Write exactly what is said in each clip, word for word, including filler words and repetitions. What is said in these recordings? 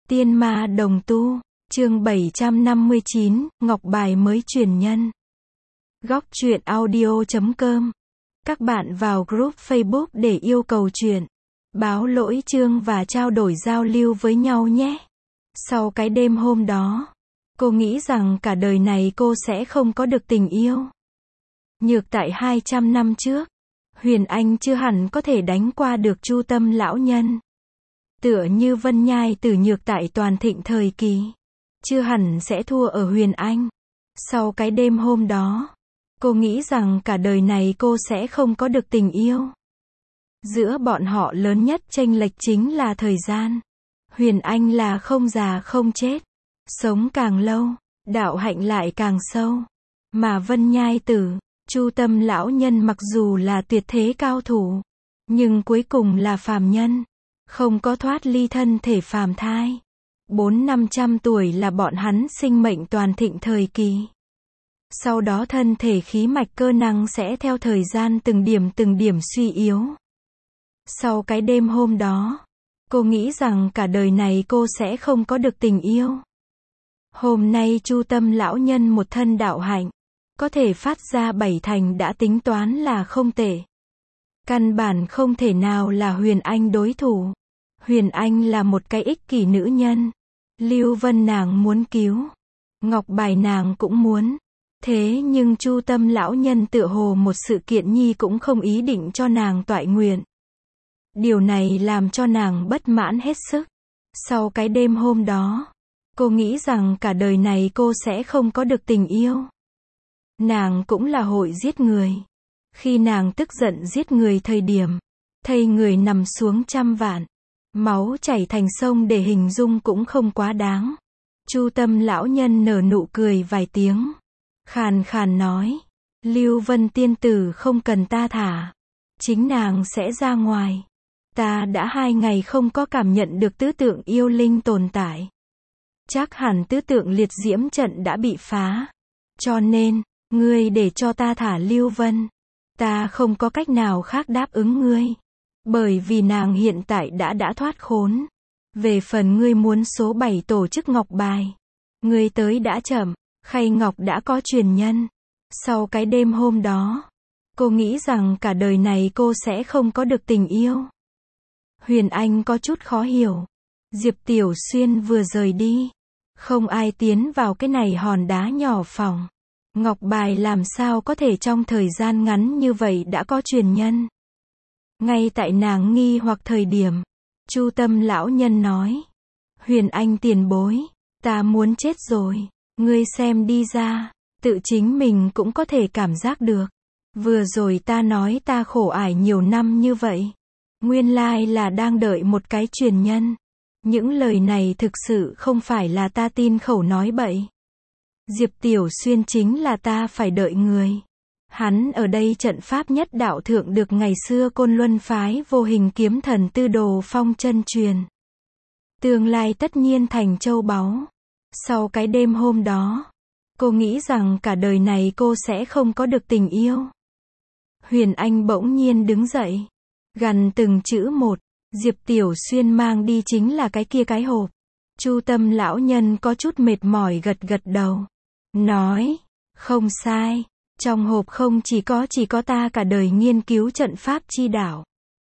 Tiên ma đồng tu, chương bảy trăm năm mươi chín, Ngọc bài mới truyền nhân. Góc truyện audio chấm com. Các bạn vào group Facebook để yêu cầu truyện, báo lỗi chương và trao đổi giao lưu với nhau nhé. Sau cái đêm hôm đó, cô nghĩ rằng cả đời này cô sẽ không có được tình yêu. Nhược tại hai trăm năm trước, Huyền Anh chưa hẳn có thể đánh qua được Chu Tâm lão nhân. Tựa như Vân Nhai Tử Nhược tại toàn thịnh thời kỳ, chưa hẳn sẽ thua ở Huyền Anh. Sau cái đêm hôm đó, cô nghĩ rằng cả đời này cô sẽ không có được tình yêu. Giữa bọn họ lớn nhất chênh lệch chính là thời gian. Huyền Anh là không già không chết, sống càng lâu, đạo hạnh lại càng sâu. Mà Vân Nhai Tử, Chu Tâm lão nhân mặc dù là tuyệt thế cao thủ, nhưng cuối cùng là phàm nhân, không có thoát ly thân thể phàm thai. Bốn năm trăm tuổi là bọn hắn sinh mệnh toàn thịnh thời kỳ. Sau đó thân thể khí mạch cơ năng sẽ theo thời gian từng điểm từng điểm suy yếu. Sau cái đêm hôm đó, cô nghĩ rằng cả đời này cô sẽ không có được tình yêu. Hôm nay Chu Tâm lão nhân một thân đạo hạnh, có thể phát ra bảy thành đã tính toán là không tệ. Căn bản không thể nào là Huyền Anh đối thủ. Huyền Anh là một cái ích kỷ nữ nhân. Lưu Vân nàng muốn cứu, Ngọc bài nàng cũng muốn. Thế nhưng Chu Tâm lão nhân tựa hồ một sự kiện nhi cũng không ý định cho nàng toại nguyện. Điều này làm cho nàng bất mãn hết sức. Sau cái đêm hôm đó, cô nghĩ rằng cả đời này cô sẽ không có được tình yêu. Nàng cũng là hội giết người. Khi nàng tức giận giết người thời điểm, thây người nằm xuống trăm vạn, máu chảy thành sông để hình dung cũng không quá đáng. Chu Tâm lão nhân nở nụ cười vài tiếng, khàn khàn nói, Lưu Vân tiên tử không cần ta thả, chính nàng sẽ ra ngoài. Ta đã hai ngày không có cảm nhận được tứ tượng yêu linh tồn tại. Chắc hẳn tứ tượng liệt diễm trận đã bị phá. Cho nên, ngươi để cho ta thả Lưu Vân. Ta không có cách nào khác đáp ứng ngươi. Bởi vì nàng hiện tại đã đã thoát khốn. Về phần ngươi muốn số bảy tổ chức ngọc bài, ngươi tới đã chậm, khay ngọc đã có truyền nhân. Sau cái đêm hôm đó, cô nghĩ rằng cả đời này cô sẽ không có được tình yêu. Huyền Anh có chút khó hiểu. Diệp Tiểu Xuyên vừa rời đi, không ai tiến vào cái này hòn đá nhỏ phòng. Ngọc bài làm sao có thể trong thời gian ngắn như vậy đã có truyền nhân. Ngay tại nàng nghi hoặc thời điểm, Chu Tâm lão nhân nói, Huyền Anh tiền bối, ta muốn chết rồi, ngươi xem đi ra, tự chính mình cũng có thể cảm giác được. Vừa rồi ta nói ta khổ ải nhiều năm như vậy, nguyên lai là đang đợi một cái truyền nhân. Những lời này thực sự không phải là ta tin khẩu nói bậy. Diệp Tiểu Xuyên chính là ta phải đợi người. Hắn ở đây trận pháp nhất đạo thượng được ngày xưa Côn Luân phái vô hình kiếm thần Tư Đồ Phong chân truyền. Tương lai tất nhiên thành châu báu. Sau cái đêm hôm đó, cô nghĩ rằng cả đời này cô sẽ không có được tình yêu. Huyền Anh bỗng nhiên đứng dậy, gằn từng chữ một, Diệp Tiểu Xuyên mang đi chính là cái kia cái hộp. Chu Tâm lão nhân có chút mệt mỏi gật gật đầu, nói, không sai, trong hộp không chỉ có chỉ có ta cả đời nghiên cứu trận pháp chi đạo,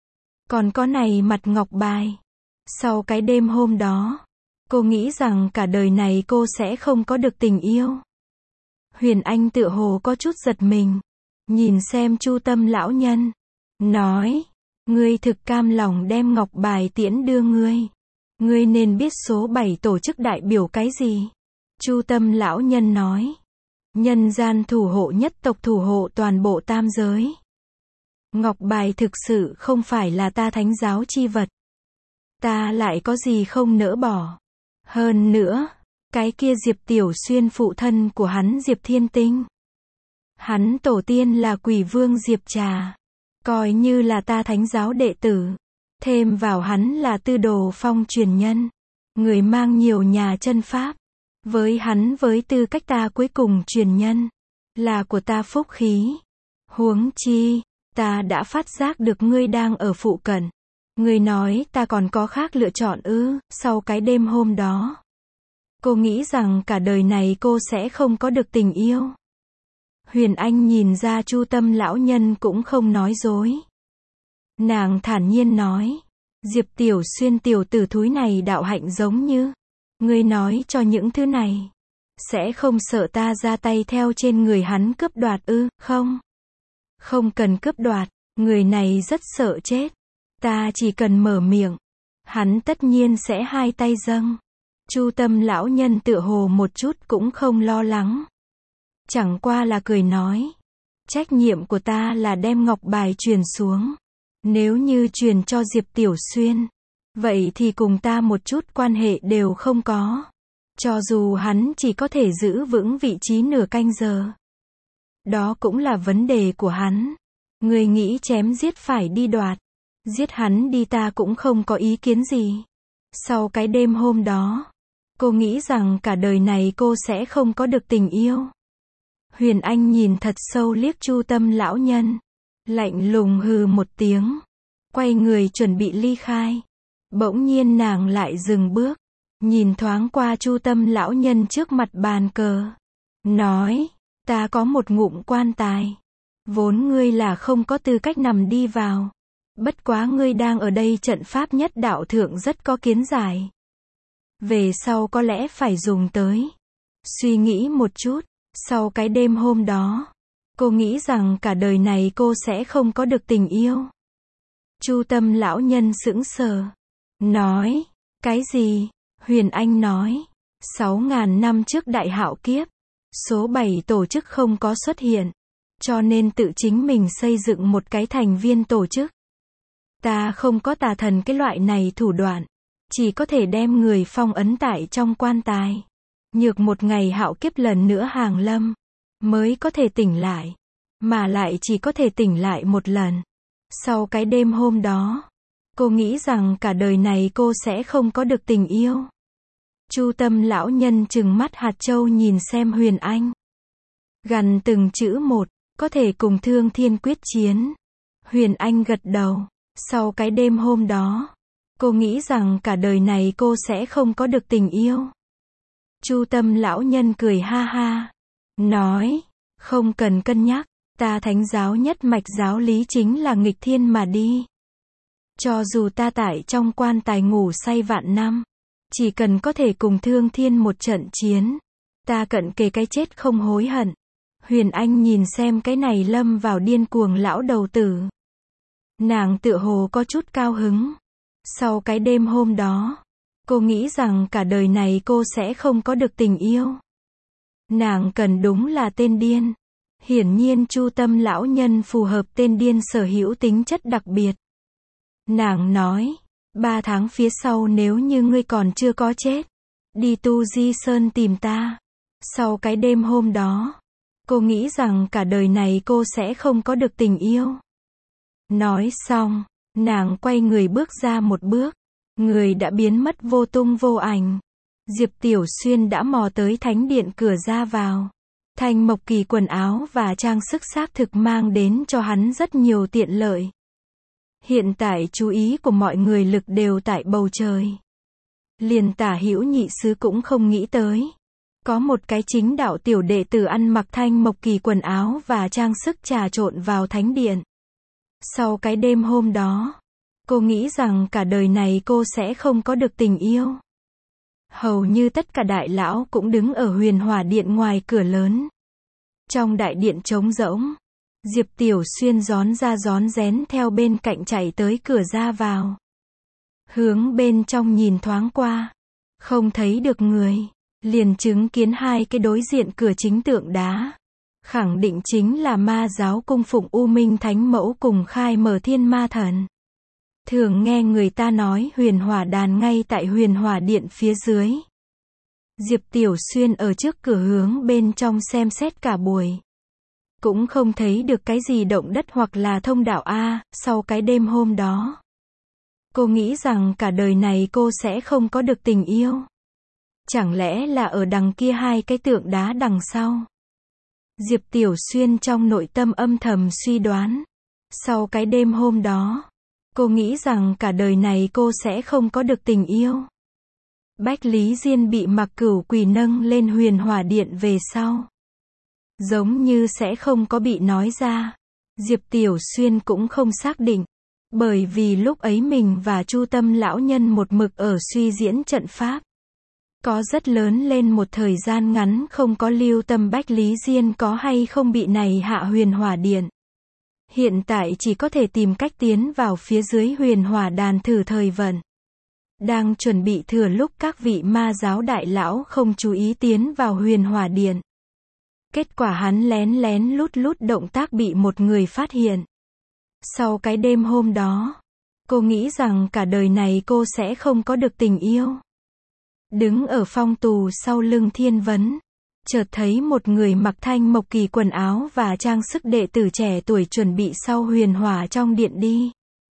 còn có này mặt ngọc bài. Sau cái đêm hôm đó, cô nghĩ rằng cả đời này cô sẽ không có được tình yêu. Huyền Anh tựa hồ có chút giật mình, nhìn xem Chu Tâm lão nhân, nói, ngươi thực cam lòng đem ngọc bài tiễn đưa ngươi. Ngươi nên biết số bảy tổ chức đại biểu cái gì? Chu Tâm lão nhân nói, nhân gian thủ hộ nhất tộc thủ hộ toàn bộ tam giới. Ngọc bài thực sự không phải là ta thánh giáo chi vật. Ta lại có gì không nỡ bỏ. Hơn nữa, cái kia Diệp Tiểu Xuyên phụ thân của hắn Diệp Thiên Tinh. Hắn tổ tiên là Quỷ Vương Diệp Trà. Coi như là ta thánh giáo đệ tử. Thêm vào hắn là Tư Đồ Phong truyền nhân. Người mang nhiều nhà chân pháp. Với hắn với tư cách ta cuối cùng truyền nhân. Là của ta phúc khí. Huống chi, ta đã phát giác được ngươi đang ở phụ cận. Ngươi nói ta còn có khác lựa chọn ư? Sau cái đêm hôm đó, cô nghĩ rằng cả đời này cô sẽ không có được tình yêu. Huyền Anh nhìn ra Chu Tâm lão nhân cũng không nói dối. Nàng thản nhiên nói, Diệp Tiểu Xuyên tiểu tử thúi này đạo hạnh giống như, ngươi nói cho những thứ này, sẽ không sợ ta ra tay theo trên người hắn cướp đoạt ư? Không. Không cần cướp đoạt, người này rất sợ chết. Ta chỉ cần mở miệng, hắn tất nhiên sẽ hai tay dâng. Chu Tâm lão nhân tựa hồ một chút cũng không lo lắng. Chẳng qua là cười nói, trách nhiệm của ta là đem ngọc bài truyền xuống. Nếu như truyền cho Diệp Tiểu Xuyên, vậy thì cùng ta một chút quan hệ đều không có. Cho dù hắn chỉ có thể giữ vững vị trí nửa canh giờ, đó cũng là vấn đề của hắn. Ngươi nghĩ chém giết phải đi đoạt, giết hắn đi ta cũng không có ý kiến gì. Sau cái đêm hôm đó, cô nghĩ rằng cả đời này cô sẽ không có được tình yêu. Huyền Anh nhìn thật sâu liếc Chu Tâm lão nhân, lạnh lùng hừ một tiếng, quay người chuẩn bị ly khai. Bỗng nhiên nàng lại dừng bước, nhìn thoáng qua Chu Tâm lão nhân trước mặt bàn cờ, nói, ta có một ngụm quan tài, vốn ngươi là không có tư cách nằm đi vào. Bất quá ngươi đang ở đây trận pháp nhất đạo thượng rất có kiến giải. Về sau có lẽ phải dùng tới. Suy nghĩ một chút, sau cái đêm hôm đó, cô nghĩ rằng cả đời này cô sẽ không có được tình yêu. Chu Tâm lão nhân sững sờ, nói, cái gì? Huyền Anh nói, sáu ngàn năm trước đại hạo kiếp, số bảy tổ chức không có xuất hiện, cho nên tự chính mình xây dựng một cái thành viên tổ chức. Ta không có tà thần cái loại này thủ đoạn, chỉ có thể đem người phong ấn tại trong quan tài. Nhược một ngày hạo kiếp lần nữa hàng lâm, mới có thể tỉnh lại, mà lại chỉ có thể tỉnh lại một lần. Sau cái đêm hôm đó, cô nghĩ rằng cả đời này cô sẽ không có được tình yêu. Chu Tâm lão nhân trừng mắt hạt châu nhìn xem Huyền Anh. Gằn từng chữ một, có thể cùng Thương Thiên quyết chiến. Huyền Anh gật đầu. Sau cái đêm hôm đó, cô nghĩ rằng cả đời này cô sẽ không có được tình yêu. Chu Tâm lão nhân cười ha ha, nói, không cần cân nhắc, ta thánh giáo nhất mạch giáo lý chính là nghịch thiên mà đi. Cho dù ta tại trong quan tài ngủ say vạn năm, chỉ cần có thể cùng Thương Thiên một trận chiến, ta cận kề cái chết không hối hận. Huyền Anh nhìn xem cái này lâm vào điên cuồng lão đầu tử. Nàng tựa hồ có chút cao hứng. Sau cái đêm hôm đó, cô nghĩ rằng cả đời này cô sẽ không có được tình yêu. Nàng cần đúng là tên điên. Hiển nhiên Chu Tâm lão nhân phù hợp tên điên sở hữu tính chất đặc biệt. Nàng nói, ba tháng phía sau nếu như ngươi còn chưa có chết, đi Tu Di Sơn tìm ta. Sau cái đêm hôm đó, cô nghĩ rằng cả đời này cô sẽ không có được tình yêu. Nói xong, nàng quay người bước ra một bước, người đã biến mất vô tung vô ảnh. Diệp Tiểu Xuyên đã mò tới thánh điện cửa ra vào. Thanh Mộc Kỳ quần áo và trang sức xác thực mang đến cho hắn rất nhiều tiện lợi. Hiện tại chú ý của mọi người lực đều tại bầu trời. Liền Tả Hữu nhị sứ cũng không nghĩ tới. Có một cái chính đạo tiểu đệ tử ăn mặc Thanh Mộc Kỳ quần áo và trang sức trà trộn vào thánh điện. Sau cái đêm hôm đó, cô nghĩ rằng cả đời này cô sẽ không có được tình yêu. Hầu như tất cả đại lão cũng đứng ở Huyền Hỏa Điện ngoài cửa lớn. Trong đại điện trống rỗng, Diệp Tiểu Xuyên rón ra rón rén theo bên cạnh chạy tới cửa ra vào. Hướng bên trong nhìn thoáng qua, không thấy được người, liền chứng kiến hai cái đối diện cửa chính tượng đá. Khẳng định chính là ma giáo cung phụng U Minh Thánh Mẫu cùng Khai Mở Thiên Ma Thần. Thường nghe người ta nói Huyền Hỏa Đàn ngay tại Huyền Hỏa Điện phía dưới. Diệp Tiểu Xuyên ở trước cửa hướng bên trong xem xét cả buổi. Cũng không thấy được cái gì động đất hoặc là thông đạo A, sau cái đêm hôm đó. Cô nghĩ rằng cả đời này cô sẽ không có được tình yêu. Chẳng lẽ là ở đằng kia hai cái tượng đá đằng sau? Diệp Tiểu Xuyên trong nội tâm âm thầm suy đoán. Sau cái đêm hôm đó, Cô nghĩ rằng cả đời này cô sẽ không có được tình yêu. Bách Lý Diên bị Mặc Cửu Quỳ nâng lên huyền hỏa điện về sau, giống như sẽ không có bị nói ra. Diệp Tiểu Xuyên cũng không xác định, bởi vì lúc ấy mình và Chu Tâm lão nhân một mực ở suy diễn trận pháp. Có rất lớn lên một thời gian ngắn không có lưu tâm Bách Lý Diên có hay không bị này hạ huyền hỏa điện. Hiện tại chỉ có thể tìm cách tiến vào phía dưới huyền hỏa đàn thử thời vận. Đang chuẩn bị thừa lúc các vị ma giáo đại lão không chú ý tiến vào huyền hỏa điện. Kết quả hắn lén lén lút lút động tác bị một người phát hiện. Sau cái đêm hôm đó, cô nghĩ rằng cả đời này cô sẽ không có được tình yêu. Đứng ở phong tù sau lưng Thiên Vấn, chợt thấy một người mặc thanh mộc kỳ quần áo và trang sức đệ tử trẻ tuổi chuẩn bị sau huyền hỏa trong điện đi.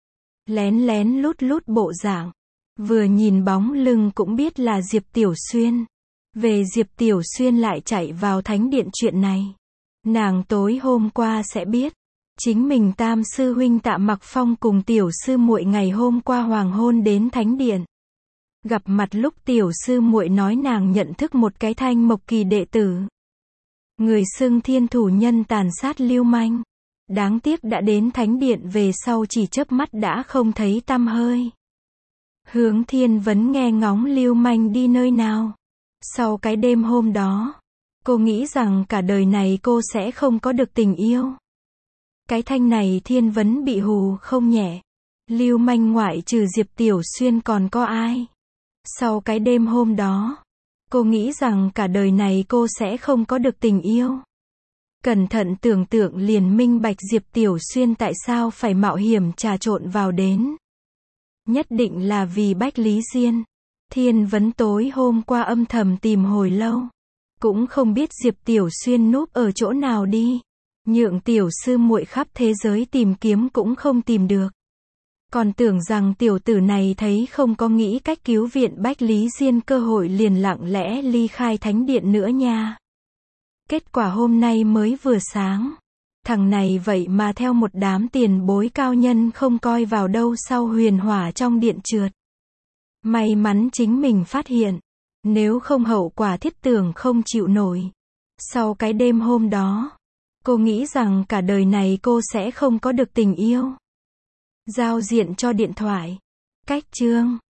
Lén lén lút lút bộ dạng, vừa nhìn bóng lưng cũng biết là Diệp Tiểu Xuyên. Về Diệp Tiểu Xuyên lại chạy vào thánh điện chuyện này, nàng tối hôm qua sẽ biết. Chính mình tam sư huynh Tạ Mặc Phong cùng tiểu sư muội ngày hôm qua hoàng hôn đến thánh điện. Gặp mặt lúc tiểu sư muội nói nàng nhận thức một cái thanh mộc kỳ đệ tử. Người xưng thiên thủ nhân tàn sát lưu manh. Đáng tiếc đã đến thánh điện về sau chỉ chớp mắt đã không thấy tăm hơi. Hướng Thiên Vấn nghe ngóng lưu manh đi nơi nào. Sau cái đêm hôm đó, cô nghĩ rằng cả đời này cô sẽ không có được tình yêu. Cái thanh này Thiên Vấn bị hù không nhẹ. Lưu manh ngoại trừ Diệp Tiểu Xuyên còn có ai? Sau cái đêm hôm đó, cô nghĩ rằng cả đời này cô sẽ không có được tình yêu. Cẩn thận tưởng tượng liền minh bạch Diệp Tiểu Xuyên tại sao phải mạo hiểm trà trộn vào đến. Nhất định là vì Bách Lý Diên. Thiên Vấn tối hôm qua âm thầm tìm hồi lâu, cũng không biết Diệp Tiểu Xuyên núp ở chỗ nào đi. Nhượng tiểu sư muội khắp thế giới tìm kiếm cũng không tìm được. Còn tưởng rằng tiểu tử này thấy không có nghĩ cách cứu viện Bách Lý Diên cơ hội liền lặng lẽ ly khai thánh điện nữa nha. Kết quả hôm nay mới vừa sáng, thằng này vậy mà theo một đám tiền bối cao nhân không coi vào đâu sau huyền hỏa trong điện trượt. May mắn chính mình phát hiện, nếu không hậu quả thiết tưởng không chịu nổi. Sau cái đêm hôm đó, cô nghĩ rằng cả đời này cô sẽ không có được tình yêu. Giao diện cho điện thoại. Cách chương